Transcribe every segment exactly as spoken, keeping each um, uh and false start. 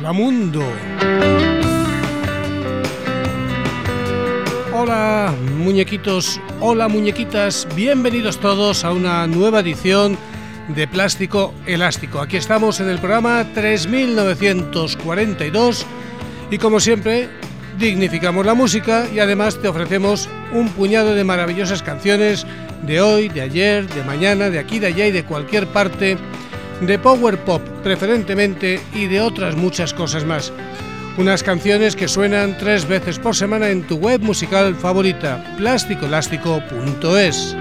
Hola mundo. Hola muñequitos, hola muñequitas, bienvenidos todos a una nueva edición de Plástico Elástico. Aquí estamos en el programa tres mil novecientos cuarenta y dos y como siempre dignificamos la música y además te ofrecemos un puñado de maravillosas canciones de hoy, de ayer, de mañana, de aquí, de allá y de cualquier parte, de power pop preferentemente y de otras muchas cosas más. Unas canciones que suenan tres veces por semana en tu web musical favorita, plástico elástico punto es.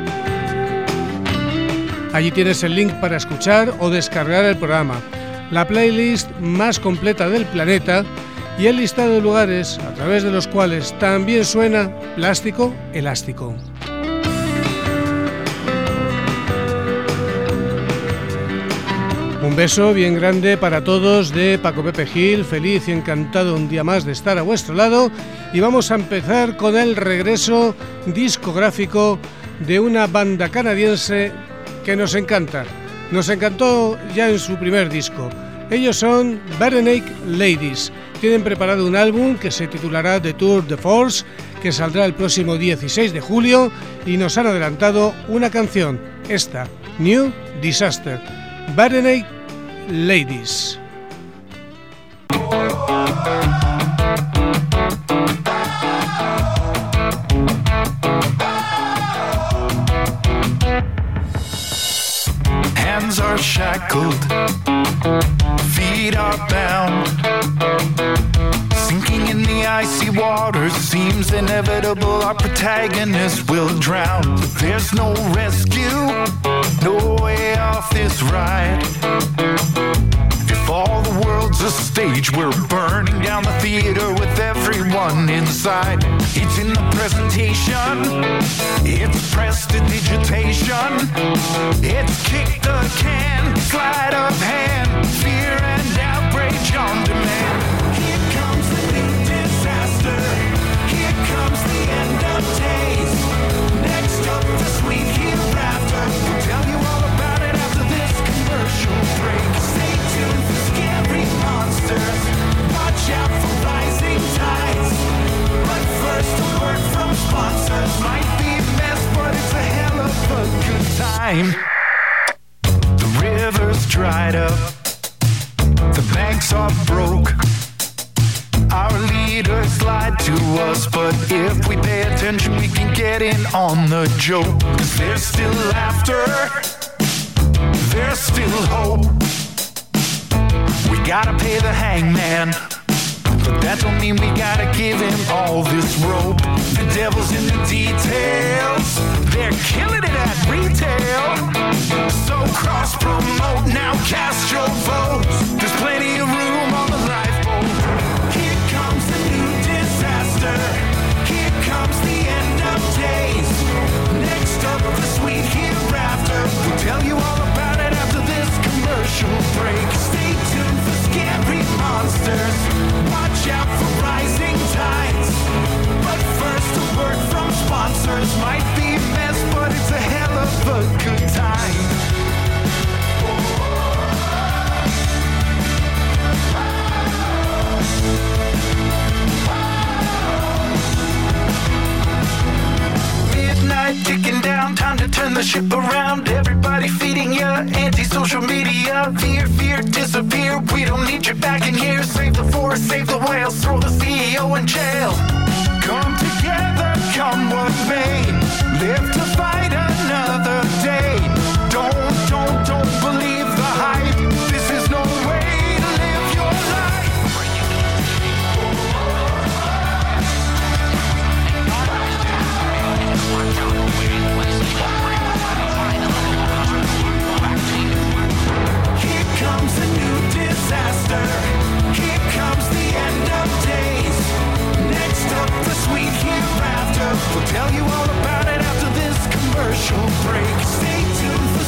Allí tienes el link para escuchar o descargar el programa, la playlist más completa del planeta y el listado de lugares a través de los cuales también suena Plástico Elástico. Un beso bien grande para todos de Paco Pepe Gil, feliz y encantado un día más de estar a vuestro lado y vamos a empezar con el regreso discográfico de una banda canadiense que nos encanta, nos encantó ya en su primer disco. Ellos son Barenaked Ladies, tienen preparado un álbum que se titulará The Tour de Force, que saldrá el próximo dieciséis de julio y nos han adelantado una canción, esta, New Disaster. Barenaked Ladies. Hands are shackled, feet are bound. Sinking in the icy waters seems inevitable. Our protagonist will drown. There's no rescue, no way off this ride. If all the world's a stage, we're burning down the theater with everyone inside. It's in the presentation, it's prestidigitation, it's kick the can, sleight of hand, fear and outrage on demand. Here comes the new disaster, here comes the end of days. Next up, the sweet hereafter. We'll tell you all about it after this commercial break. Stay tuned for scary monsters. Watch out for rising tides. But first, a word from sponsors. Might be a mess, but it's a hell of a good time. The river's dried up. The banks are broke. Our leaders lied to us, but if we pay attention, we can get in on the joke. 'Cause there's still laughter, there's still hope. We gotta pay the hangman, but that don't mean we gotta give him all this rope. The devil's in the details, they're killing it at retail. So cross-promote, now cast your votes. There's plenty of room on the lifeboat. Here comes the new disaster, here comes the end of days. Next up, the sweet hereafter. We'll tell you all about it after this commercial break. Stay tuned for scary monsters. Watch out for rising tides. But first, a word from sponsors. Might be a mess, but it's a hell of a good time. Midnight ticking down, time to turn the ship around. Everybody feeding ya anti-social media. Fear, fear, disappear. We don't need you back in here. Save the forest, save the whales, throw the C E O in jail. Come together, come what may. Live to fight another day. Don't, don't, don't believe the hype. This is no way to live your life. Here comes a new disaster. Here comes the end of days. Next up, the sweet hereafter. We'll tell you all about it after this commercial break. Stay tuned for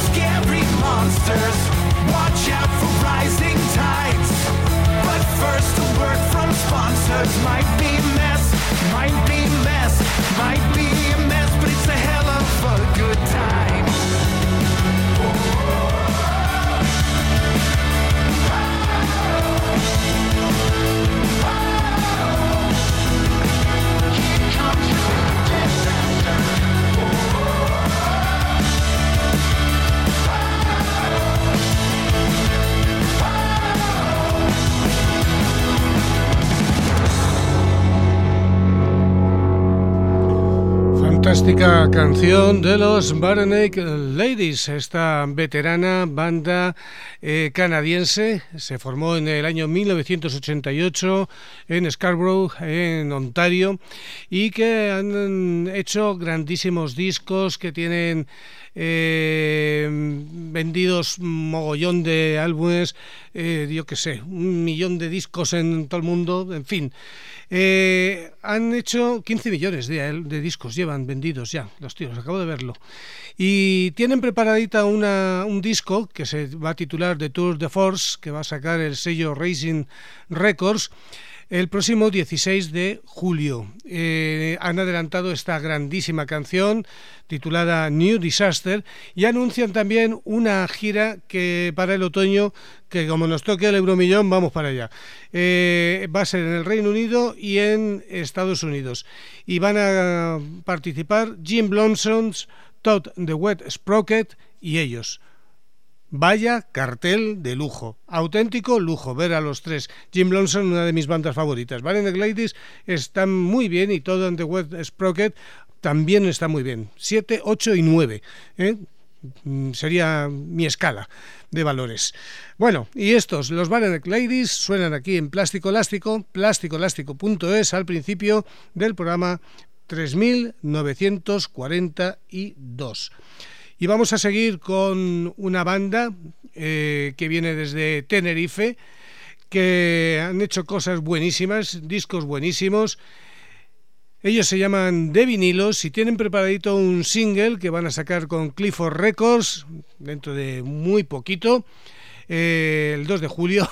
Fantástica canción de los Barenaked Ladies, esta veterana banda eh, canadiense. Se formó en el año mil novecientos ochenta y ocho en Scarborough, en Ontario, y que han hecho grandísimos discos que tienen eh, vendidos mogollón de álbumes, eh, yo qué sé, un millón de discos en todo el mundo, en fin. Eh, han hecho quince millones de, de discos, llevan vendidos ya, los tíos, acabo de verlo. Y tienen preparadita una, un disco que se va a titular The Tour de Force, que va a sacar el sello Racing Records el próximo dieciséis de julio. Eh, han adelantado esta grandísima canción titulada New Disaster y anuncian también una gira que para el otoño, que como nos toque el Euromillón, vamos para allá. Eh, va a ser en el Reino Unido y en Estados Unidos. Y van a participar Jim Blonsons, Todd the Wet Sprocket y ellos. Vaya cartel de lujo, auténtico lujo ver a los tres. Jim Blonson, una de mis bandas favoritas. Barenaked Ladies están muy bien y Todd and the Wet Sprocket también está muy bien. siete, ocho y nueve. ¿eh? Sería mi escala de valores. Bueno, y estos, los Barenaked Ladies, suenan aquí en Plástico Elástico, plástico elástico punto es, al principio del programa tres mil novecientos cuarenta y dos. Y vamos a seguir con una banda eh, que viene desde Tenerife, que han hecho cosas buenísimas, discos buenísimos. Ellos se llaman De Vinilos y tienen preparadito un single que van a sacar con Clifford Records dentro de muy poquito, eh, el dos de julio,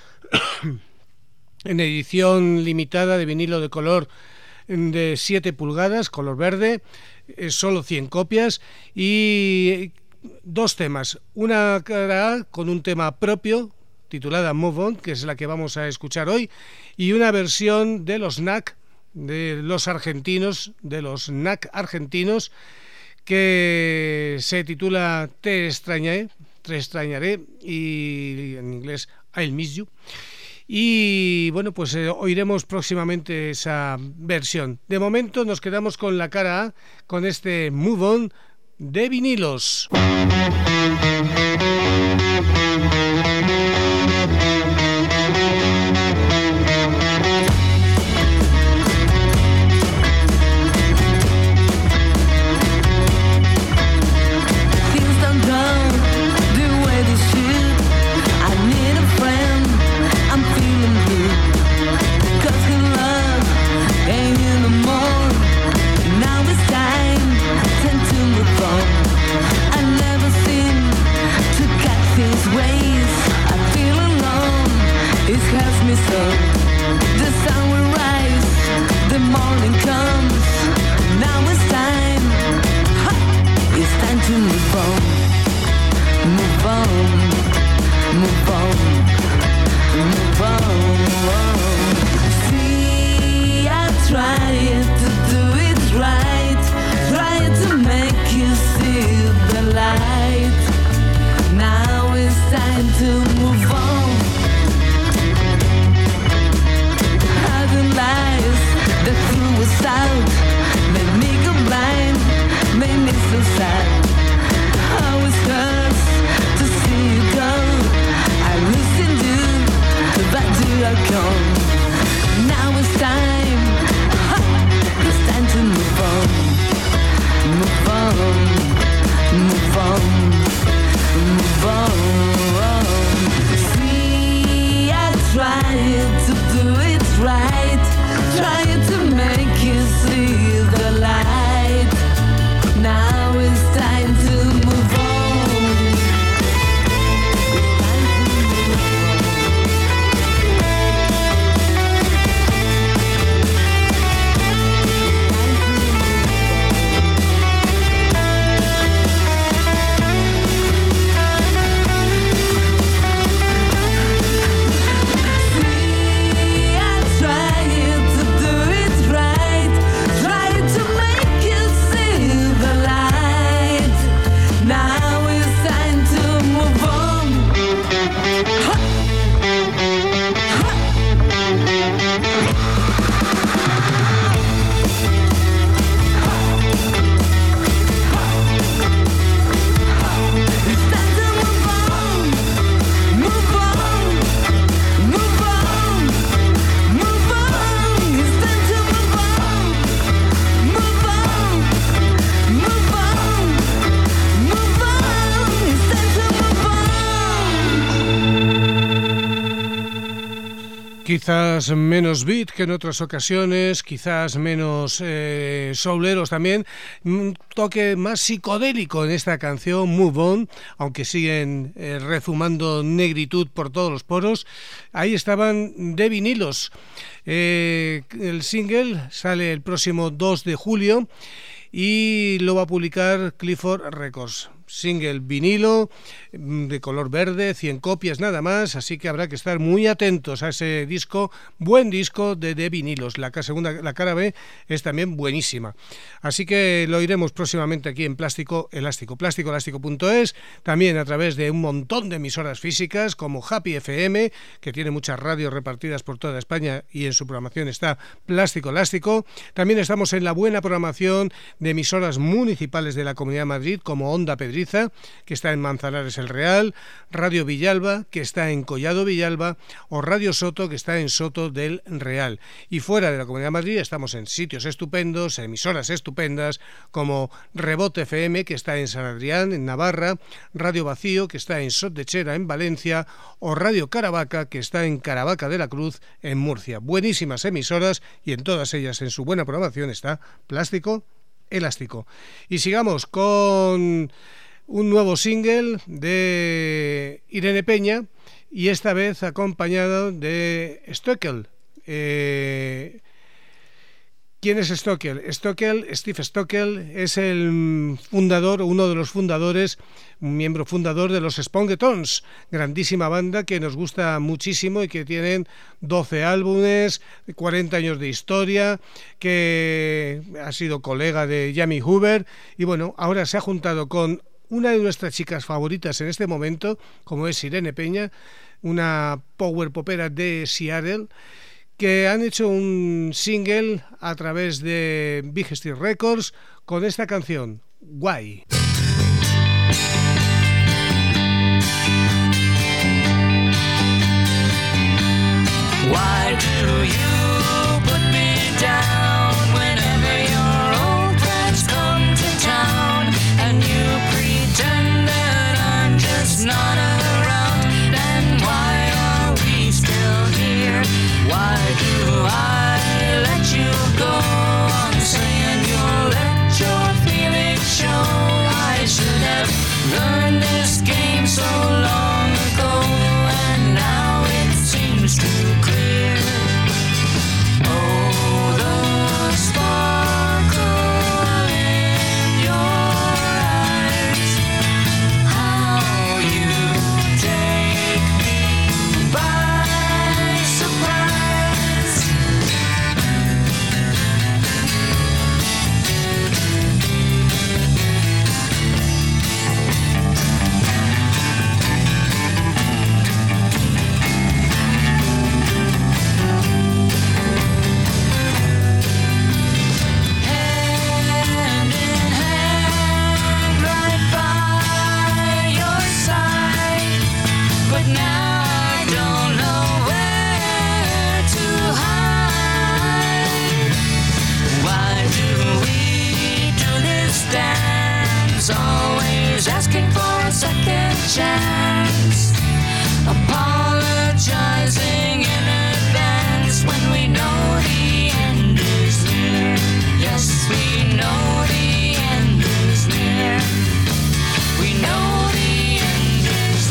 en edición limitada de vinilo de color de siete pulgadas, color verde. Es solo cien copias y dos temas, una cara A con un tema propio titulada Move On, que es la que vamos a escuchar hoy, y una versión de los N A C, de los argentinos, de los N A C argentinos, que se titula Te extrañaré, te extrañaré, y en inglés I'll miss you. Y bueno, pues eh, oiremos próximamente esa versión. De momento nos quedamos con la cara A, con este Move On de Vinilos. Now it's time, time to move on. I've never seen Quizás menos beat que en otras ocasiones, quizás menos eh, souleros también, un toque más psicodélico en esta canción Move On, aunque siguen eh, rezumando negritud por todos los poros. Ahí estaban de vinilos. Eh, el single sale el próximo dos de julio y lo va a publicar Clifford Records. Single vinilo de color verde, cien copias nada más, así que habrá que estar muy atentos a ese disco, buen disco de, de vinilos. La segunda, la cara B es también buenísima, así que lo iremos próximamente aquí en Plástico Elástico, plástico elástico punto es, también a través de un montón de emisoras físicas como Happy F M, que tiene muchas radios repartidas por toda España y en su programación está Plástico Elástico. También estamos en la buena programación de emisoras municipales de la Comunidad de Madrid como Onda Pedriza, que está en Manzanares el Real, Radio Villalba, que está en Collado Villalba, o Radio Soto, que está en Soto del Real. Y fuera de la Comunidad de Madrid estamos en sitios estupendos, emisoras estupendas, como Rebote F M, que está en San Adrián, en Navarra, Radio Vacío, que está en Sot de Chera, en Valencia, o Radio Caravaca, que está en Caravaca de la Cruz, en Murcia. Buenísimas emisoras, y en todas ellas, en su buena programación, está Plástico Elástico. Y sigamos con un nuevo single de Irene Peña, y esta vez acompañado de Stockel. Eh, ¿Quién es Stockel? Stockel, Steve Stockel, es el fundador, uno de los fundadores, un miembro fundador de los Spongetons, grandísima banda que nos gusta muchísimo y que tienen doce álbumes, cuarenta años de historia, que ha sido colega de Jamie Hoover, y bueno, ahora se ha juntado con una de nuestras chicas favoritas en este momento, como es Irene Peña, una power popera de Seattle, que han hecho un single a través de Big Steel Records con esta canción, Why. Why do you put me down whenever your old friends come to town and you pretend that I'm just not around? And why are we still here? Why do I let you go on saying you'll let your feelings show? I should have learned this game so long ago, and now it seems too clear. Oh, the sparkle in your eyes, how you take me by surprise. Hand in hand, right by your side, but now I don't know where to hide. Why do we do this dance, always asking for a second chance, apologizing in advance when we know the end is near? Yes, we know the end is near. We know the end is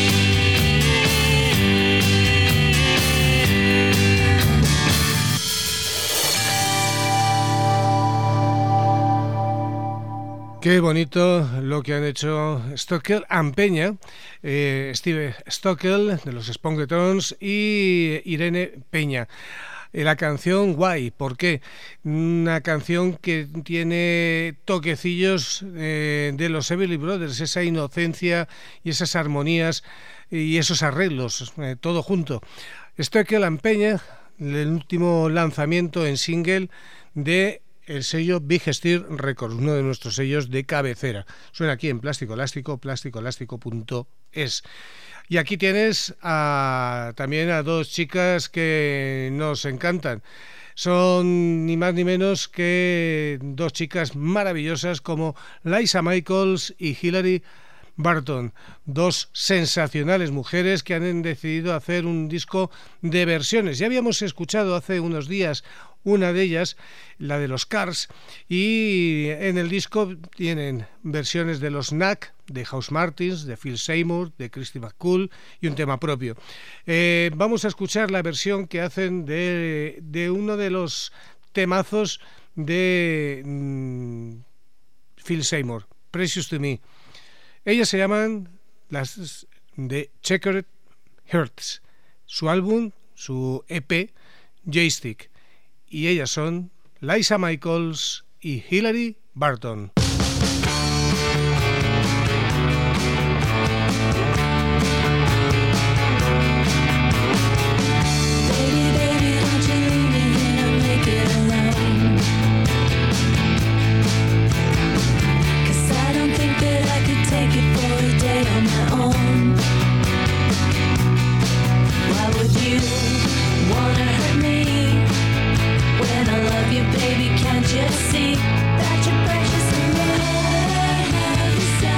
near. Qué bonito lo que han hecho Stockel and Peña, eh, Steve Stockel de los Spongetons y Irene Peña. La canción Why, ¿por qué? Una canción que tiene toquecillos eh, de los Everly Brothers, esa inocencia y esas armonías y esos arreglos, eh, todo junto. Stockel and Peña, el último lanzamiento en single de el sello Big Steel Records, uno de nuestros sellos de cabecera. Suena aquí en Plástico Elástico, plástico elástico punto es. Y aquí tienes a, también a dos chicas que nos encantan. Son ni más ni menos que dos chicas maravillosas como Liza Michaels y Hilary Barton, dos sensacionales mujeres que han decidido hacer un disco de versiones. Ya habíamos escuchado hace unos días una de ellas, la de los Cars, y en el disco tienen versiones de los Knack, de House Martins, de Phil Seymour, de Christy McCool y un tema propio. Eh, vamos a escuchar la versión que hacen de, de uno de los temazos de mm, Phil Seymour, Precious to Me. Ellas se llaman las de Checkered Hearts, su álbum, su E P, Joystick, y ellas son Liza Michaels y Hilary Barton. Just see that you're precious to me.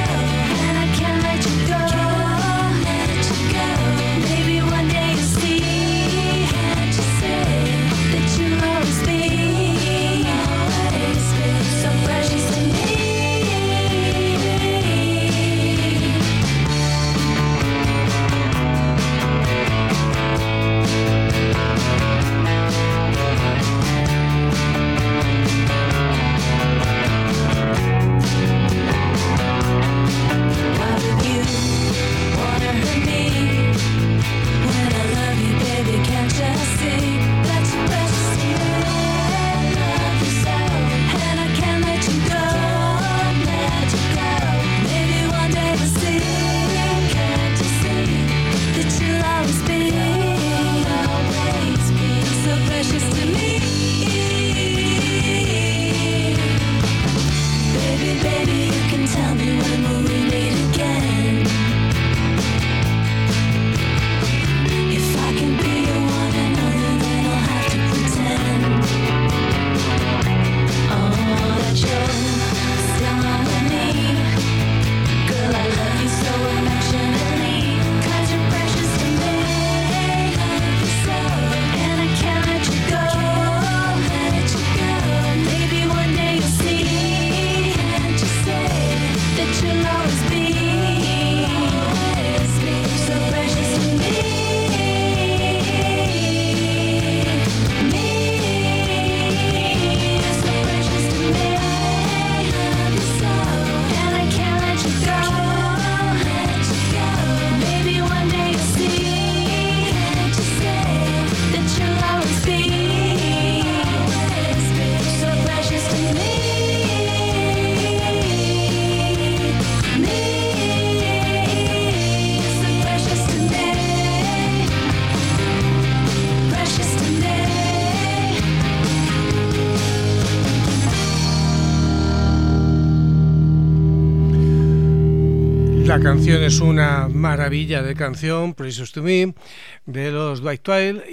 La canción es una maravilla de canción, Precious to Me, de los Dwight Twile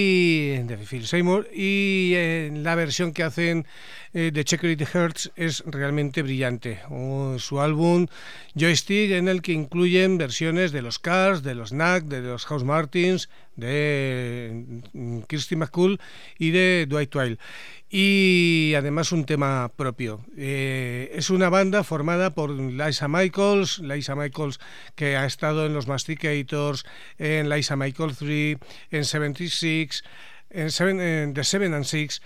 y de Phil Seymour, y eh, la versión que hacen eh, de Checkered Hearts es realmente brillante. Oh, su álbum Joystick, en el que incluyen versiones de los Cars, de los Knack, de los House Martins, de Christy McCool y de Dwight Twile. Y además un tema propio. Eh, es una banda formada por Liza Michaels, Liza Michaels que ha estado en los Masticators, en Liza Michael tres, en setenta y seis, en, seven, en The Seven and Six,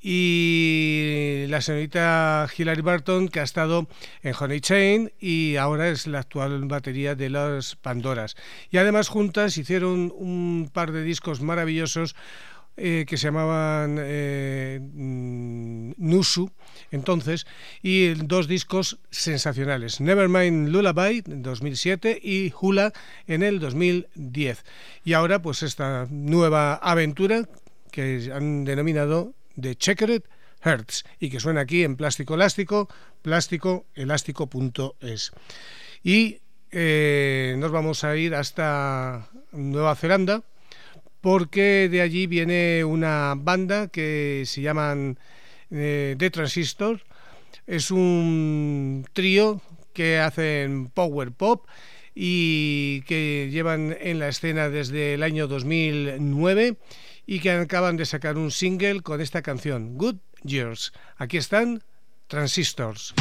y la señorita Hilary Barton, que ha estado en Honey Chain y ahora es la actual batería de las Pandoras. Y además juntas hicieron un par de discos maravillosos Eh, que se llamaban eh, Nusu entonces, y dos discos sensacionales, Nevermind Lullaby en dos mil siete y Hula en el dos mil diez, y ahora pues esta nueva aventura que han denominado The Checkered Hearts y que suena aquí en Plástico Elástico, plástico elástico punto es. Y eh, nos vamos a ir hasta Nueva Zelanda, porque de allí viene una banda que se llaman eh, The Transistor. Es un trío que hacen power pop y que llevan en la escena desde el año dos mil nueve y que acaban de sacar un single con esta canción, Good Years. Aquí están Transistors.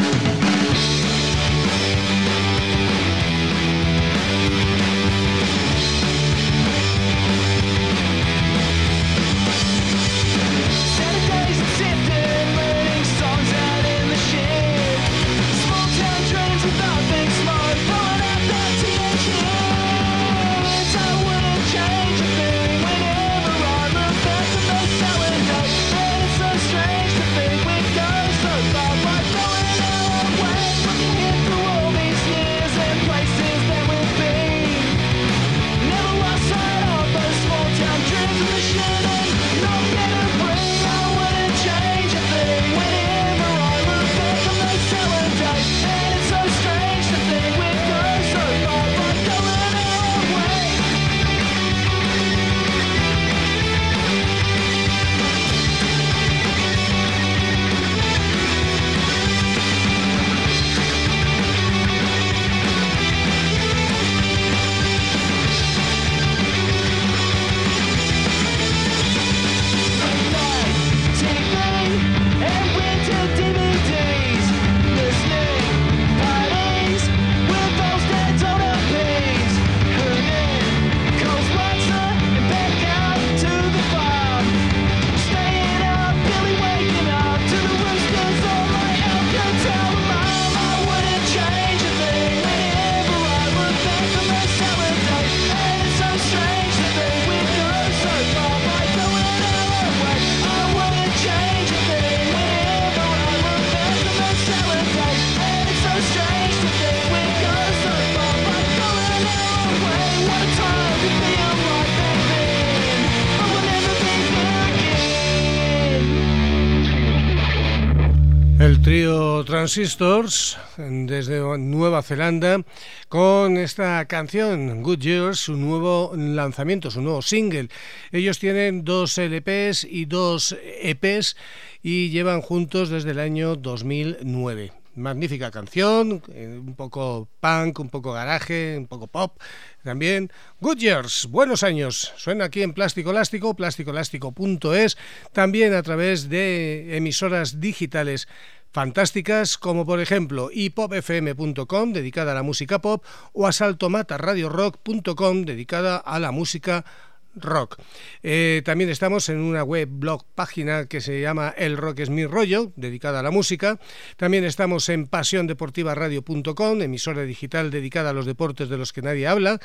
El trío Transistors desde Nueva Zelanda con esta canción Good Years, su nuevo lanzamiento, su nuevo single. Ellos tienen dos L Pes y dos E Pes y llevan juntos desde el año dos mil nueve. Magnífica canción, un poco punk, un poco garaje, un poco pop también. Good Years, buenos años. Suena aquí en Plástico Elástico, plástico elástico punto es, también a través de emisoras digitales fantásticas como por ejemplo i pop f m punto com, dedicada a la música pop, o asaltomata radio rock punto com, dedicada a la música rock. Eh, también estamos en una web blog página que se llama El Rock es mi rollo, dedicada a la música. También estamos en pasión deportiva radio punto com, emisora digital dedicada a los deportes de los que nadie habla.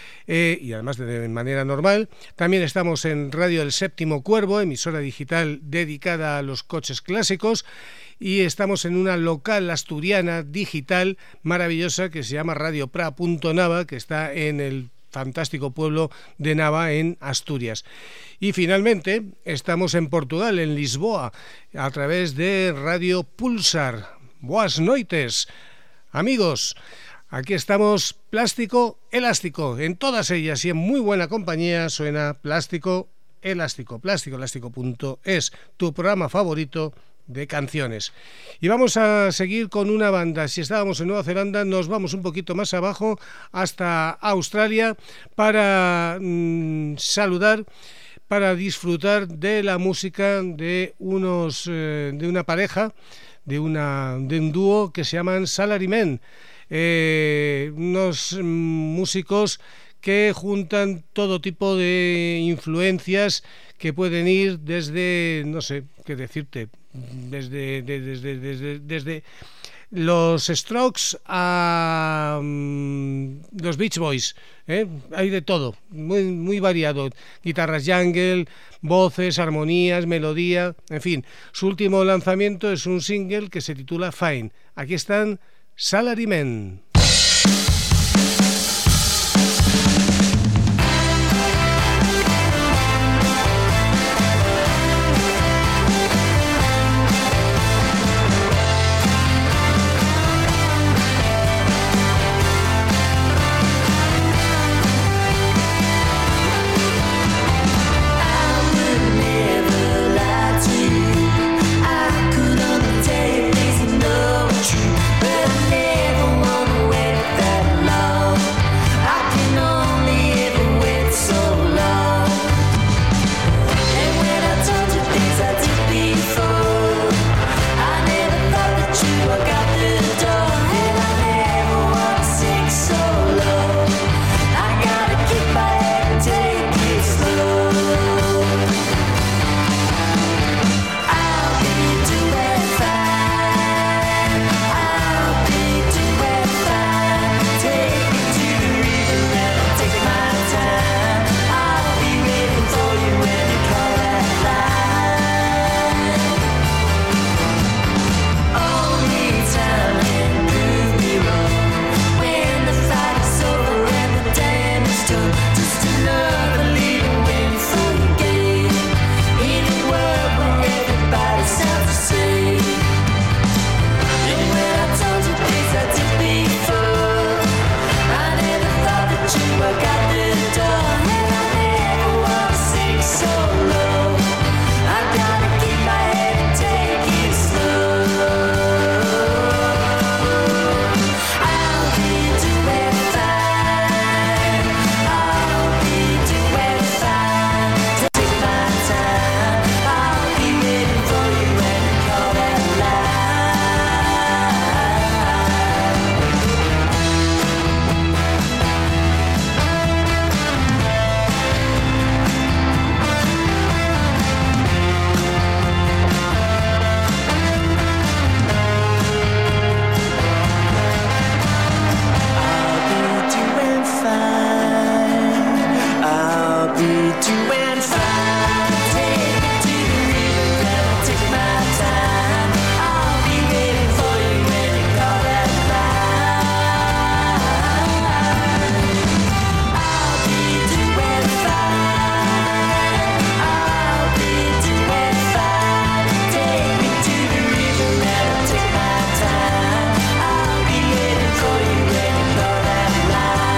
Eh, y además de manera normal. También estamos en Radio El Séptimo Cuervo, emisora digital dedicada a los coches clásicos, y estamos en una local asturiana digital maravillosa que se llama radio pra punto nava, que está en el fantástico pueblo de Nava, en Asturias. Y finalmente estamos en Portugal, en Lisboa, a través de Radio Pulsar. Boas noites, amigos. Aquí estamos, Plástico Elástico, en todas ellas y en muy buena compañía suena Plástico Elástico, plástico elástico punto es, tu programa favorito de canciones. Y vamos a seguir con una banda. Si estábamos en Nueva Zelanda, nos vamos un poquito más abajo hasta Australia para mmm, saludar, para disfrutar de la música de unos eh, de una pareja, de una de un dúo que se llaman Salarymen. Eh, unos músicos que juntan todo tipo de influencias que pueden ir desde, no sé qué decirte, desde, desde, desde, desde los Strokes a um, los Beach Boys, ¿eh? Hay de todo, muy, muy variado, guitarras jungle, voces, armonías, melodía, en fin. Su último lanzamiento es un single que se titula Fine. Aquí están Salarymen. Never to and fro. Take me to the river and I'll take my time. I'll be waiting for you when you call that line. I'll be doing fine. I'll be doing fine. Take me to the river and I'll take my time. I'll be waiting for you when you call that line.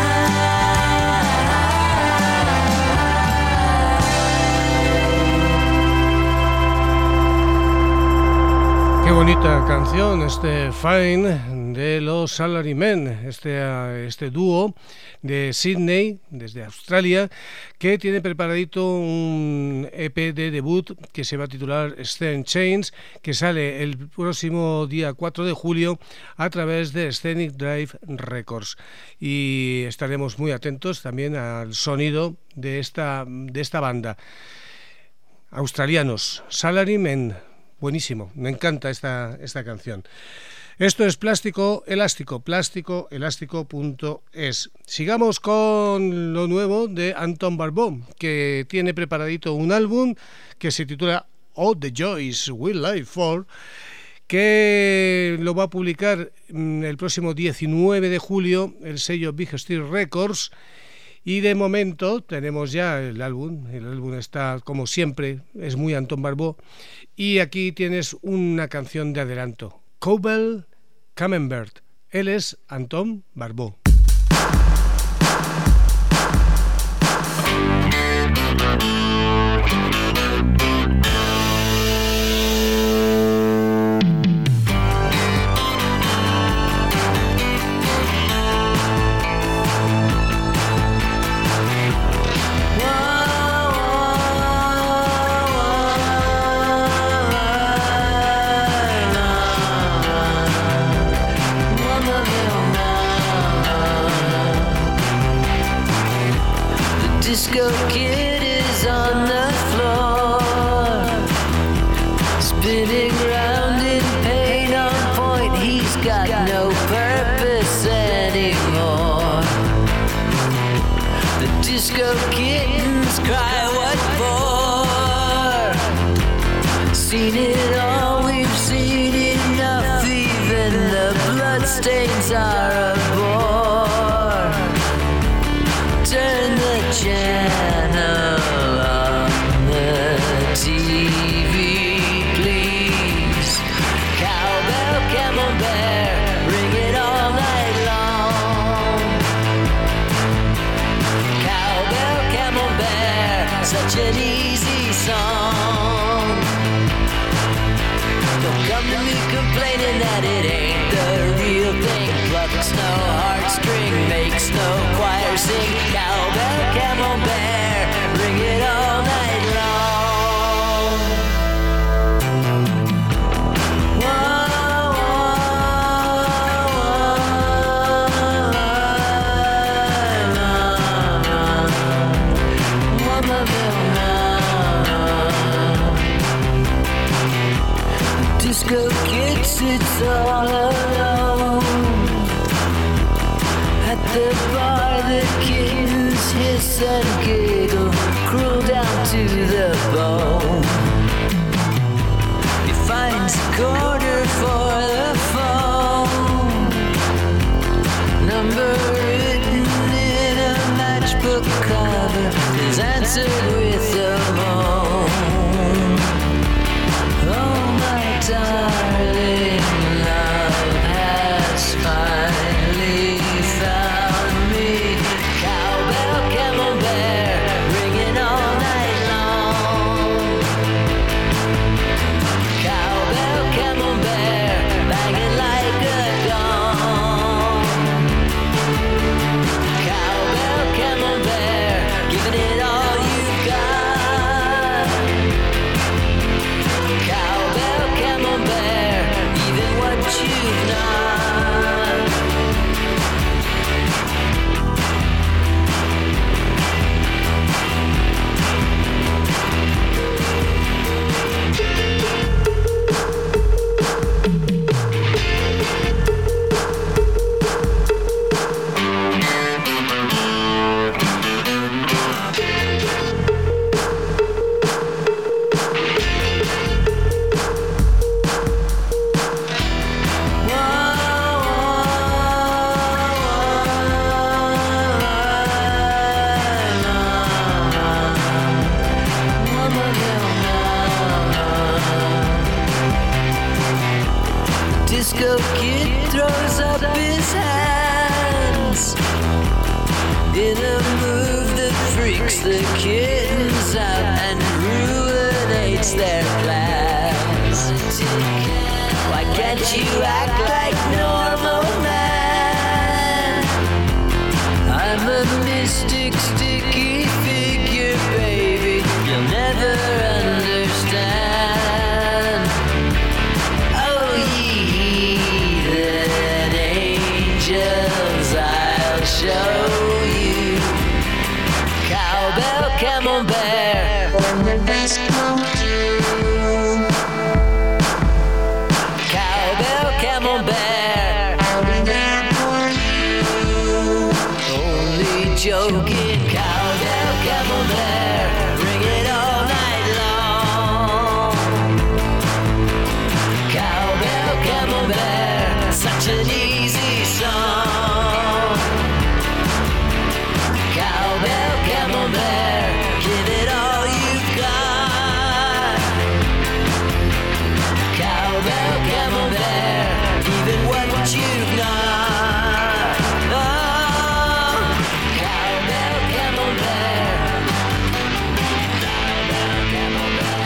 Qué bonita canción, este Fine de los Salarymen, este, este dúo de Sydney, desde Australia, que tiene preparadito un E P de debut que se va a titular Stern Chains, que sale el próximo día cuatro de julio a través de Scenic Drive Records. Y estaremos muy atentos también al sonido de esta, de esta banda. Australianos, Salarymen. Buenísimo, me encanta esta, esta canción. Esto es Plástico Elástico, plástico elástico punto es. Sigamos con lo nuevo de Anton Barbeau, que tiene preparadito un álbum que se titula All the Joys We Live For, que lo va a publicar el próximo diecinueve de julio el sello Big Steel Records. Y de momento tenemos ya el álbum, el álbum está como siempre, es muy Anton Barbeau, y aquí tienes una canción de adelanto, Cobble Camembert, él es Anton Barbeau. Disco kid is on the floor, spinning round in pain on point. He's got no purpose anymore. The disco kittens cry, what for? Seen it all, we've seen enough. Even the bloodstains are a bore. Turn the channel on the T V, please. Cowbell, Camembert, ring it all night long. Cowbell, Camembert, such an easy song. Don't come to me complaining that it ain't the real thing. Plucks no heartstring, makes no choir sing. Cowbell, Camembert, ring it all night long. Whoa, whoa, whoa, whoa. Disco kid sits all alone at the bar. The kittens hiss and giggle, cruel down to the bone. He finds a corner for the phone, number written in a matchbook cover is answered with a moan. Oh my darling, love has finally found me. Cowbell, Camembert, ringing all night long. Cowbell, Camembert, banging like a gong. Cowbell, Camembert, giving it all you've got. freaks the kittens out and ruinates their plans. Why can't you act like normal man? I'm a mystic, sticky figure, baby. You'll never understand. Oh, ye heathen angels, I'll show you. Cowbell, camembert, the best come true. Cowbell, camembert, I'll be there for you. Only joking, cowbell, camembert, ring it all night long. Cowbell, camembert, such an easy song. Cowbell, camembert, give it all you've got. Cowbell, camembert, even what you've not. Oh, cowbell, camembert. Cowbell, camembert.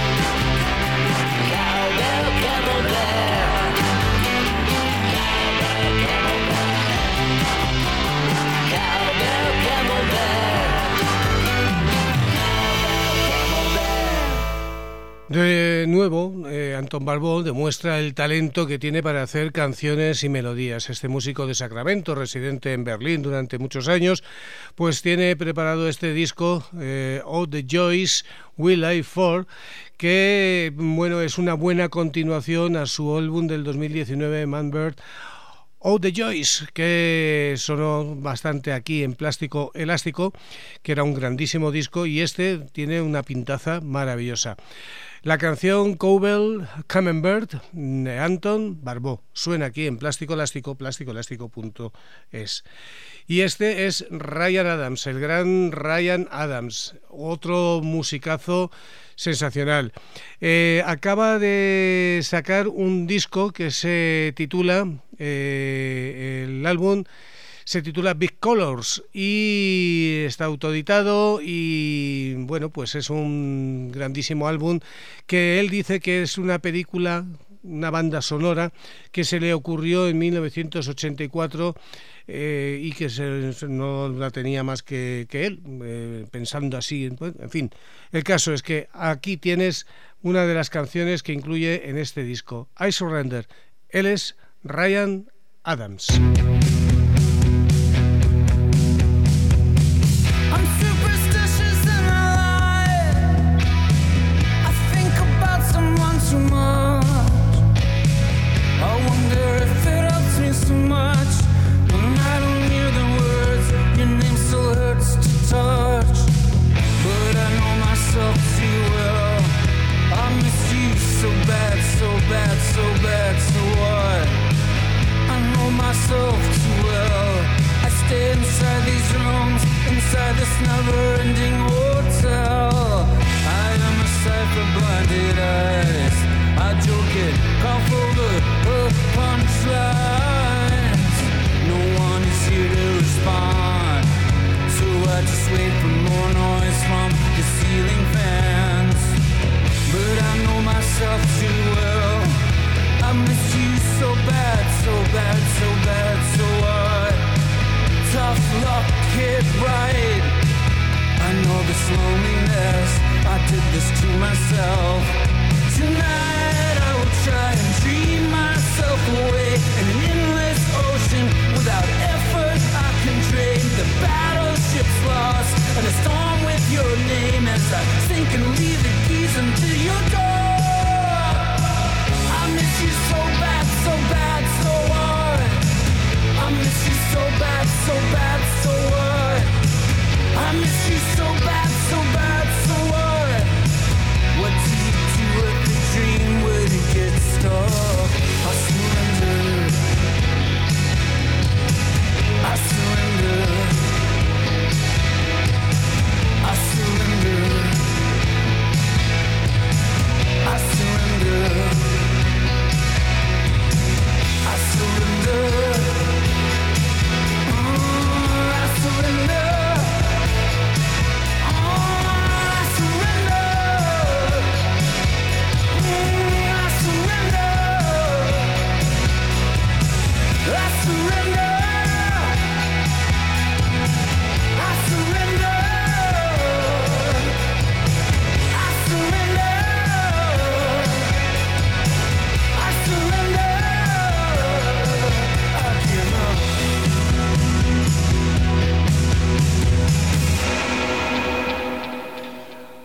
Cowbell, camembert. Cowbell, camembert. De nuevo, eh, Anton Barbeau demuestra el talento que tiene para hacer canciones y melodías. Este músico de Sacramento, residente en Berlín durante muchos años, pues tiene preparado este disco, eh, Oh the Joys We Live For, que bueno, es una buena continuación a su álbum del dos mil diecinueve, Man Bird, Oh the Joys, que sonó bastante aquí en Plástico Elástico, que era un grandísimo disco, y este tiene una pintaza maravillosa. La canción Cowbell Camembert de Anton Barbeau suena aquí en Plástico Elástico, plástico elástico punto es. Y este es Ryan Adams, el gran Ryan Adams, otro musicazo sensacional. Eh, acaba de sacar un disco que se titula, eh, el álbum se titula Big Colors y está autoeditado y bueno, pues es un grandísimo álbum que él dice que es una película, una banda sonora que se le ocurrió en mil novecientos ochenta y cuatro eh, y que se, no la tenía más que, que él, eh, pensando así. Bueno, en fin, el caso es que aquí tienes una de las canciones que incluye en este disco, I Surrender. Él es Ryan Adams. I'm superstitious and I lie. I think about someone too much. I wonder if it helps me so much when I don't hear the words. Your name still hurts to touch, but I know myself too well. I miss you so bad, so bad, so bad. So what? I know myself too well. I stay inside these rooms, inside this never-ending hotel. I am a sight for blinded eyes. I joke it, cough over the punchlines. No one is here to respond, so I just wait for more noise from the ceiling fans. But I know myself too well. I miss you so bad, so bad, so bad. So what? Tough luck, hit right. I know this loneliness, I did this to myself. Tonight I will try and dream myself away in an endless ocean. Without effort I can trade the battleship's lost and a storm with your name as I sink and leave the keys into your door. I miss you so bad, so bad, so what? I miss you so bad, so bad, so what? I miss you so bad, so bad, so what? What do you do with the dream when it gets stuck? I surrender. I surrender. I surrender.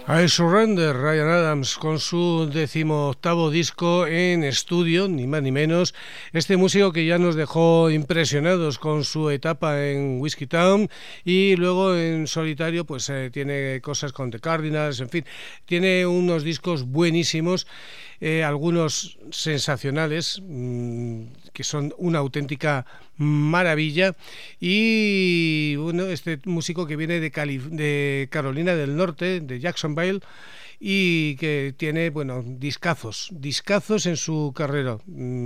I Surrender, Ryan Adams, con su decimoctavo disco en estudio, ni más ni menos. Este músico que ya nos dejó impresionados con su etapa en Whiskey Town y luego en solitario pues eh, tiene cosas con The Cardinals, en fin, tiene unos discos buenísimos, eh, algunos sensacionales, mmm, que son una auténtica maravilla. Y bueno, este músico que viene de, Cali de Carolina del Norte, de Jacksonville, y que tiene, bueno, discazos, discazos en su carrera.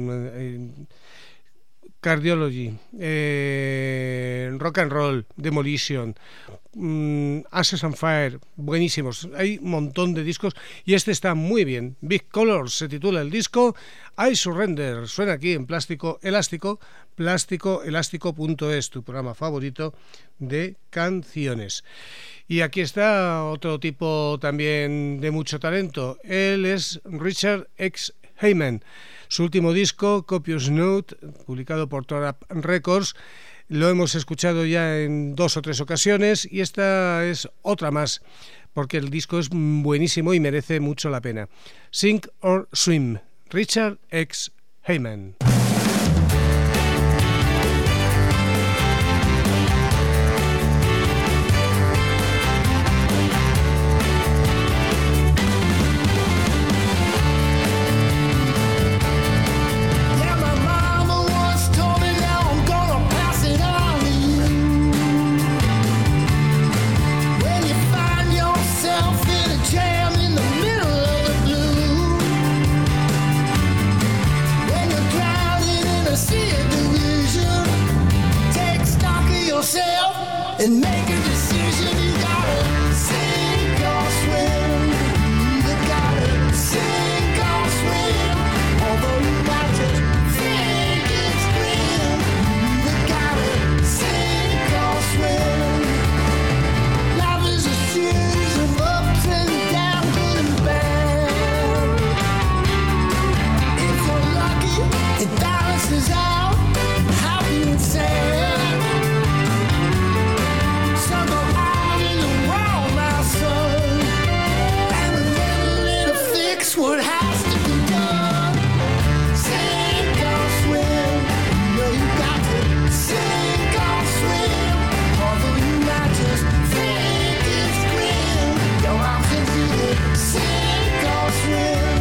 Cardiology, eh, Rock and Roll, Demolition, um, Ashes and Fire, buenísimos. Hay un montón de discos y este está muy bien. Big Colors se titula el disco. I Surrender suena aquí en Plástico Elástico, plástico elástico punto es, tu programa favorito de canciones. Y aquí está otro tipo también de mucho talento. Él es Richard X. Heyman. Su último disco, Copious Note, publicado por Torap Records, lo hemos escuchado ya en dos o tres ocasiones y esta es otra más, porque el disco es buenísimo y merece mucho la pena. Sink or Swim, Richard X. Heyman. And make a decision, you gotta sink or swim. You gotta sink or swim. Although you might just think it's grim, you gotta sink or swim. Life is a series of ups and downs, good and bad. If you're lucky, it balances out, happy and sad. What has to be done? Sink or swim. You know you got to sink or swim. Although you might just think it's grim, your options either sink or swim.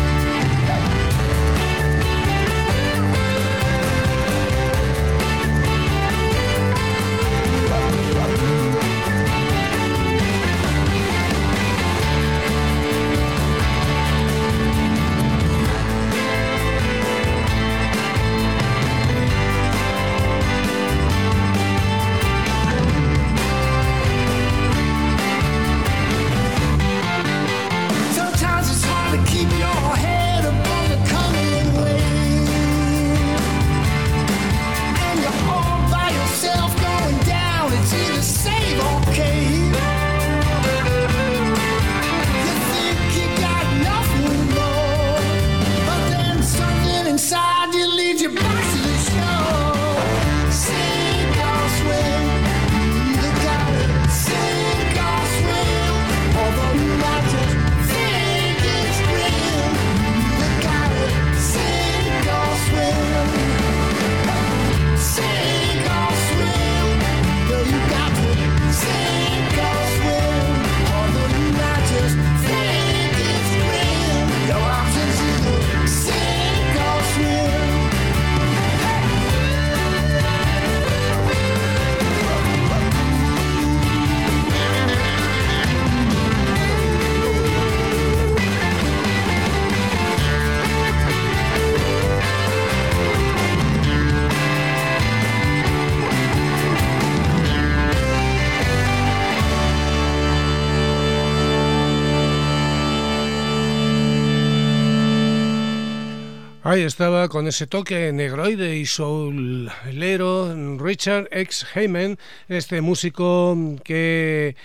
Ahí estaba con ese toque negroide y soulero Richard X. Heyman, este músico que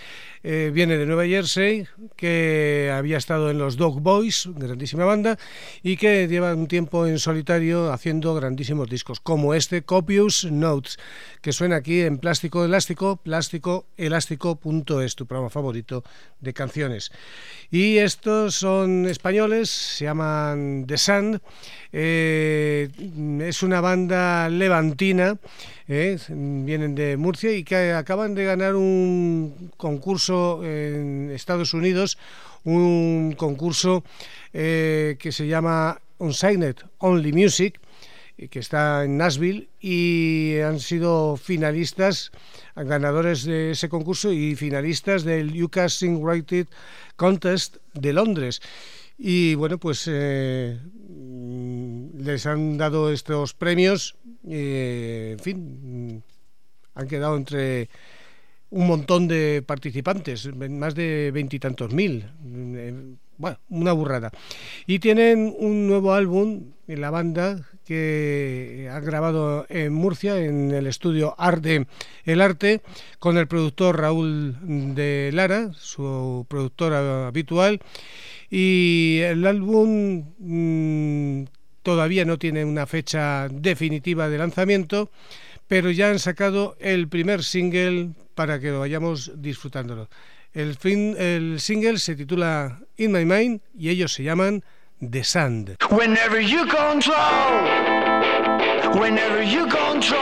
eh, viene de Nueva Jersey, que había estado en los Dog Boys, grandísima banda, y que lleva un tiempo en solitario haciendo grandísimos discos, como este Copious Notes, que suena aquí en Plástico Elástico, plástico elástico punto es, tu programa favorito de canciones. Y estos son españoles, se llaman The Sand, eh, es una banda levantina, eh, vienen de Murcia y que acaban de ganar un concurso en Estados Unidos, un concurso eh, que se llama Unsigned Only Music, que está en Nashville, y han sido finalistas, ganadores de ese concurso y finalistas del U K Songwriting Contest de Londres. Y bueno, pues eh, les han dado estos premios, eh, en fin, han quedado entre un montón de participantes, más de veintitantos mil, bueno, una burrada. Y tienen un nuevo álbum en la banda que ha grabado en Murcia, en el estudio Arte El Arte, con el productor Raúl de Lara, su productor habitual, y el álbum mmm, todavía no tiene una fecha definitiva de lanzamiento, pero ya han sacado el primer single para que lo vayamos disfrutándolo. El, fin, el single se titula In My Mind y ellos se llaman The Sand. Whenever you control, whenever you control,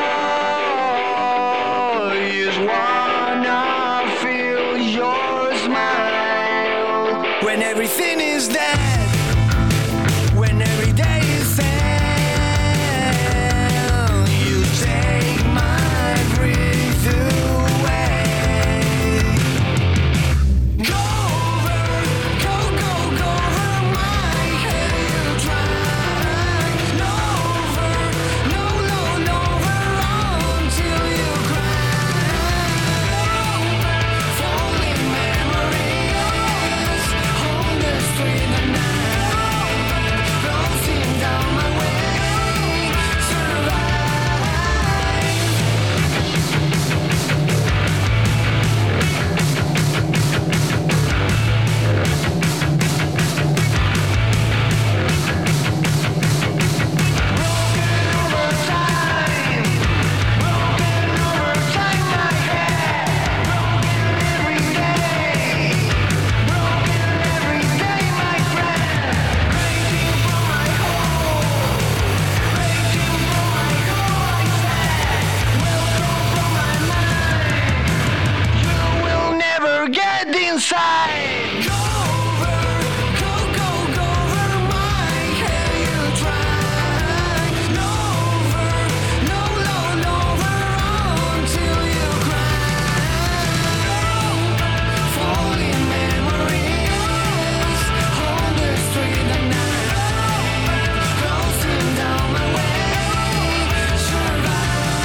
you just wanna feel your smile. When everything is dead, when every day is sad, you take my breath away. Go over, go, go, go over my head, try. No over, no, no, no over until you cry. Falling memories on the street at night, closing down my way, survive. Broken over time, broken over time, my head, broken every day, broken every day, my friend, breaking from my home, breaking from my home, I said, welcome from my mind, you will never get inside. Go over, go, go, go over my head, you try. No over, no, no, no over until you cry. Falling memories on the street at night, closing down my way, survive.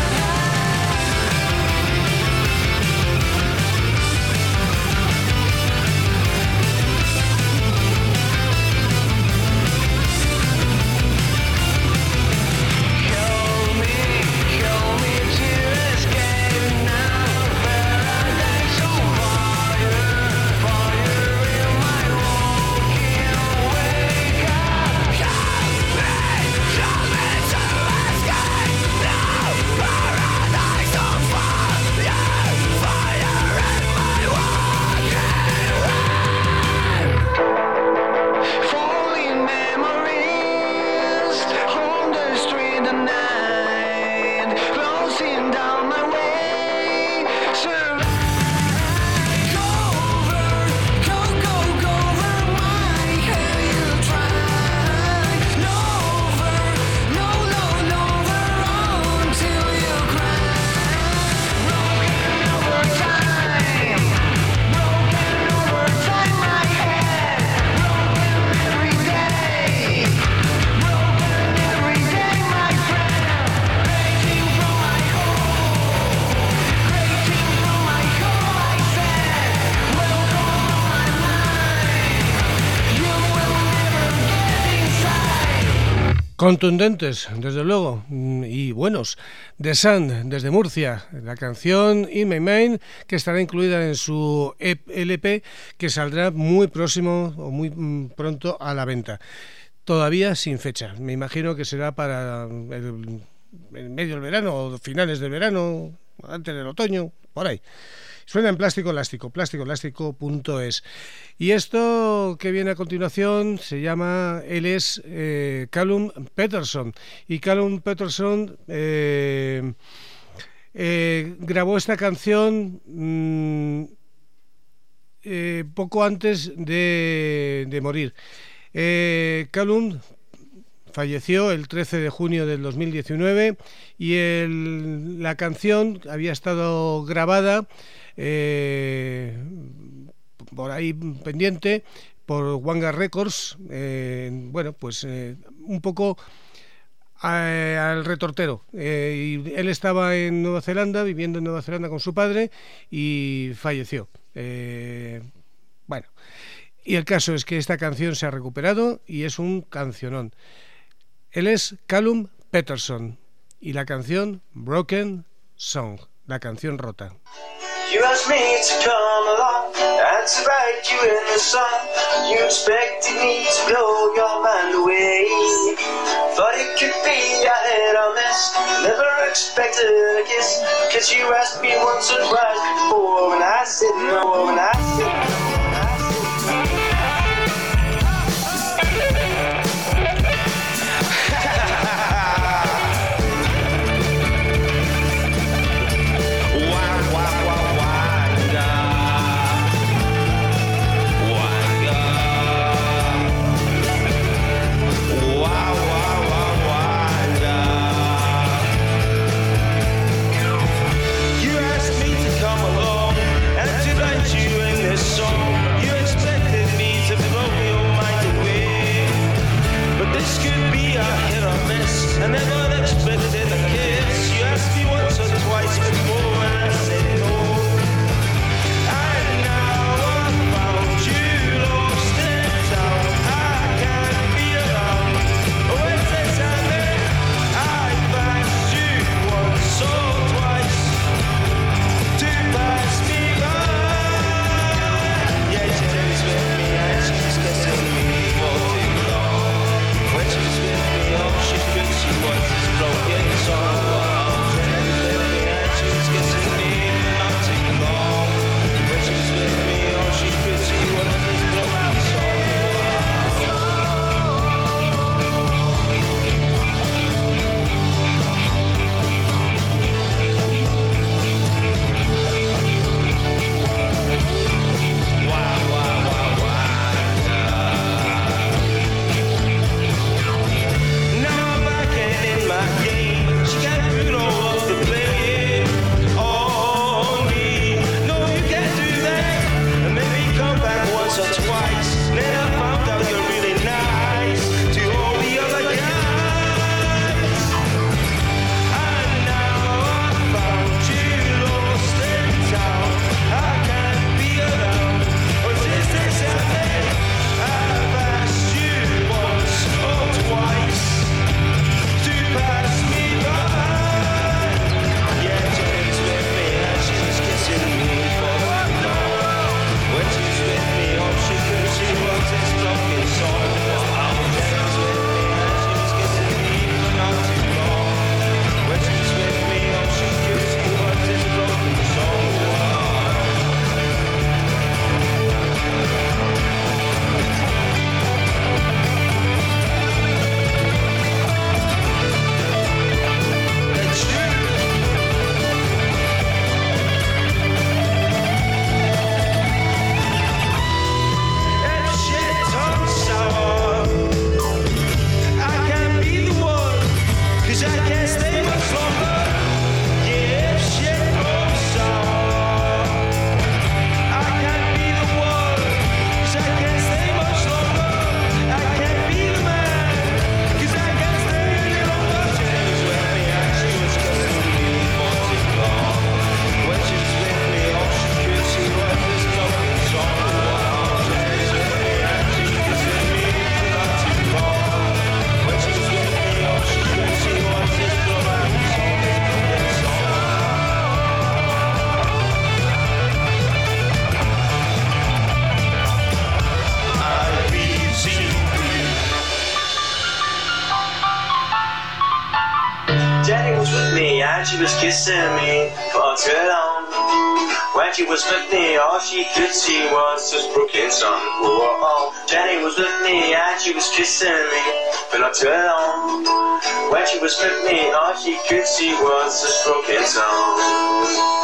Contundentes, desde luego, y buenos. The Sun, desde Murcia, la canción In My Mind, que estará incluida en su L P, que saldrá muy próximo o muy pronto a la venta. Todavía sin fecha, me imagino que será para el, el medio del verano o finales del verano, antes del otoño, por ahí. Suena en Plástico Elástico, plástico elástico punto es. Y esto que viene a continuación se llama, él es eh, Callum Peterson. Y Callum Peterson eh, eh, grabó esta canción mmm, eh, poco antes de, de morir. Eh, Callum falleció el trece de junio del dos mil diecinueve y el, la canción había estado grabada eh, por ahí pendiente por Wanga Records, eh, bueno, pues eh, un poco a, al retortero. Eh, y él estaba en Nueva Zelanda, viviendo en Nueva Zelanda con su padre y falleció. Eh, bueno, y el caso es que esta canción se ha recuperado y es un cancionón. Él es Callum Peterson y la canción Broken Song, la canción rota. You asked me to come along and to write you in the sun. You expected me to blow your mind away. Thought it could be I had a mess. Never expected a kiss. Cause you asked me once or twice before, and I said no, and I said no. Song. and she was kissing me for too long. When she was with me, all she could see was this broken song. Oh, oh. Jenny was with me and she was kissing me for not too long. When she was with me, all she could see was this broken song.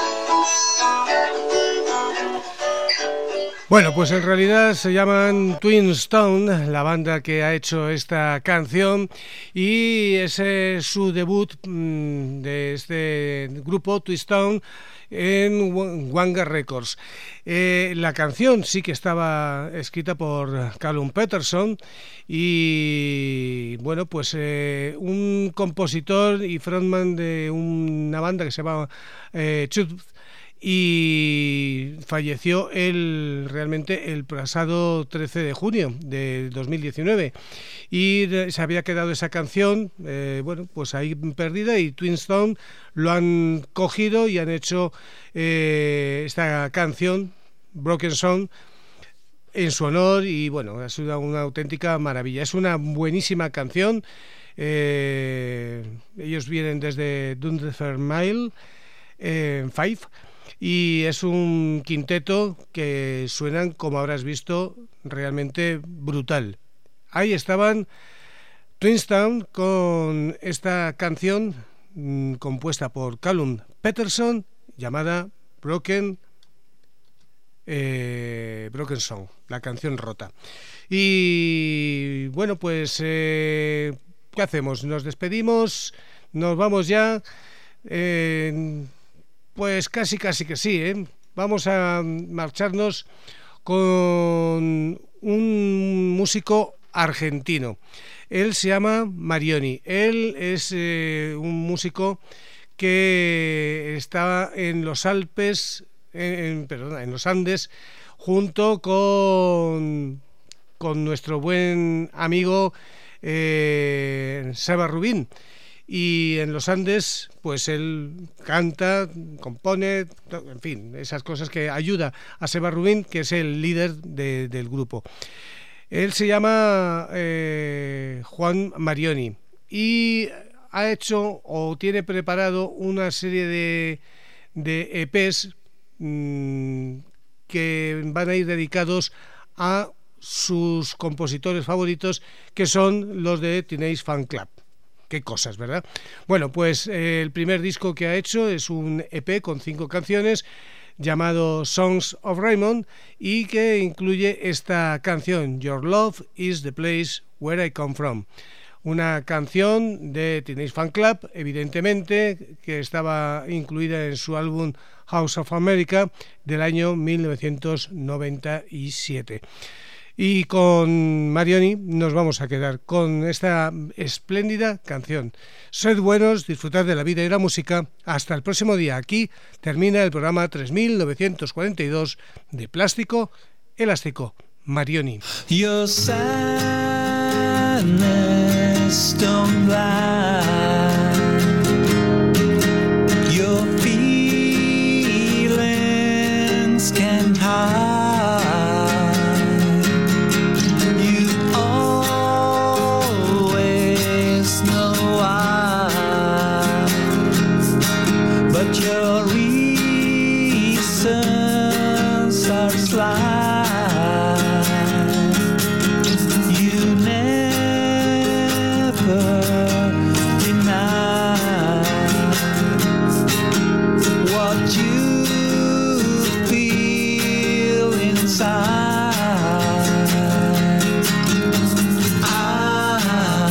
Bueno, pues en realidad se llaman Twin Stone, la banda que ha hecho esta canción, y ese es su debut mmm, de este grupo, Twin Stone, en Wanga Records. Eh, la canción sí que estaba escrita por Callum Peterson y, bueno, pues eh, un compositor y frontman de una banda que se llama eh, Truth, y falleció el, realmente el pasado trece de junio de dos mil diecinueve, y se había quedado esa canción eh, bueno, pues ahí perdida, y Twin Stone lo han cogido y han hecho eh, esta canción Broken Song en su honor, y bueno, ha sido una auténtica maravilla. Es una buenísima canción. Eh, ellos vienen desde Dunfermline eh, Five, y es un quinteto que suenan, como habrás visto, realmente brutal. Ahí estaban Twin Stone con esta canción mmm, compuesta por Callum Peterson, llamada Broken eh, Broken Song, la canción rota. Y bueno, pues eh, ¿qué hacemos? Nos despedimos, nos vamos ya. Eh, Pues casi, casi que sí, ¿eh? Vamos a marcharnos con un músico argentino. Él se llama Marioni. Él es eh, un músico que está en los Alpes, en, en, perdón, en los Andes, junto con, con nuestro buen amigo eh, Seba Rubín. Y en los Andes, pues él canta, compone, en fin, esas cosas que ayuda a Seba Rubín, que es el líder de, del grupo. Él se llama eh, Juan Marioni y ha hecho o tiene preparado una serie de, de E Pes mmm, que van a ir dedicados a sus compositores favoritos, que son los de Teenage Fan Club. Qué cosas, ¿verdad? Bueno, pues eh, el primer disco que ha hecho es un E P con cinco canciones llamado Songs of Raymond, y que incluye esta canción, Your Love is the Place Where I Come From. Una canción de Teenage Fan Club, evidentemente, que estaba incluida en su álbum House of America del año mil novecientos noventa y siete. Y con Marioni nos vamos a quedar con esta espléndida canción. Sed buenos, disfrutad de la vida y la música. Hasta el próximo día. Aquí termina el programa tres mil novecientos cuarenta y dos de Plástico Elástico. Marioni. Your sadness don't lie. Your feelings can't hide. Your reasons are slight. You never deny what you feel inside. I,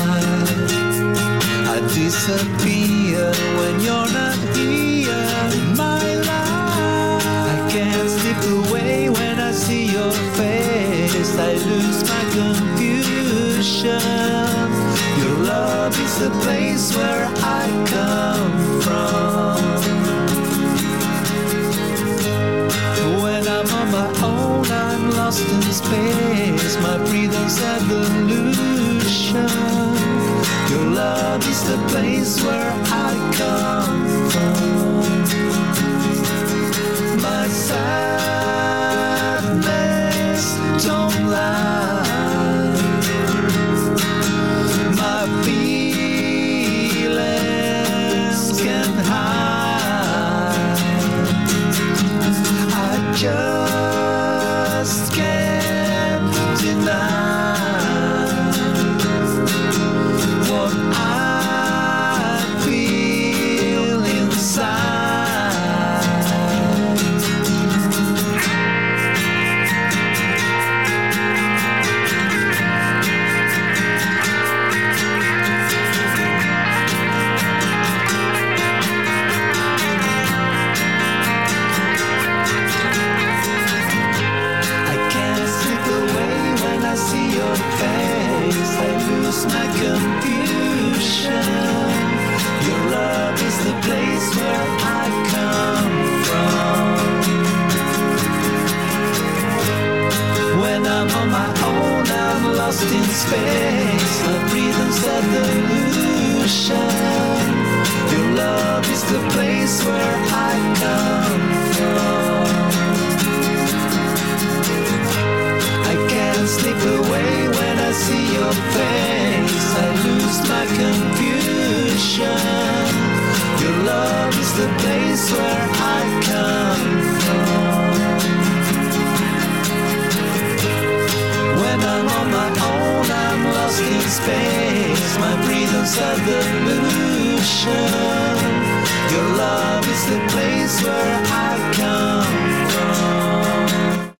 I disappear when you're not here. My life, I can't slip away when I see your face. I lose my confusion. Your love is the place where I come from. When I'm on my own, I'm lost in space. My freedom's evolution. Your love is the place where I come from. My sadness don't lie. My feelings can hide. lost in space. My breathing's a delusion. Your love is the place where I come from. I can't slip away when I see your face. I lose my confusion. Your love is the place where I come from. When I'm on my own, I'm lost in space. My breathing's a delusion. Your love is the place where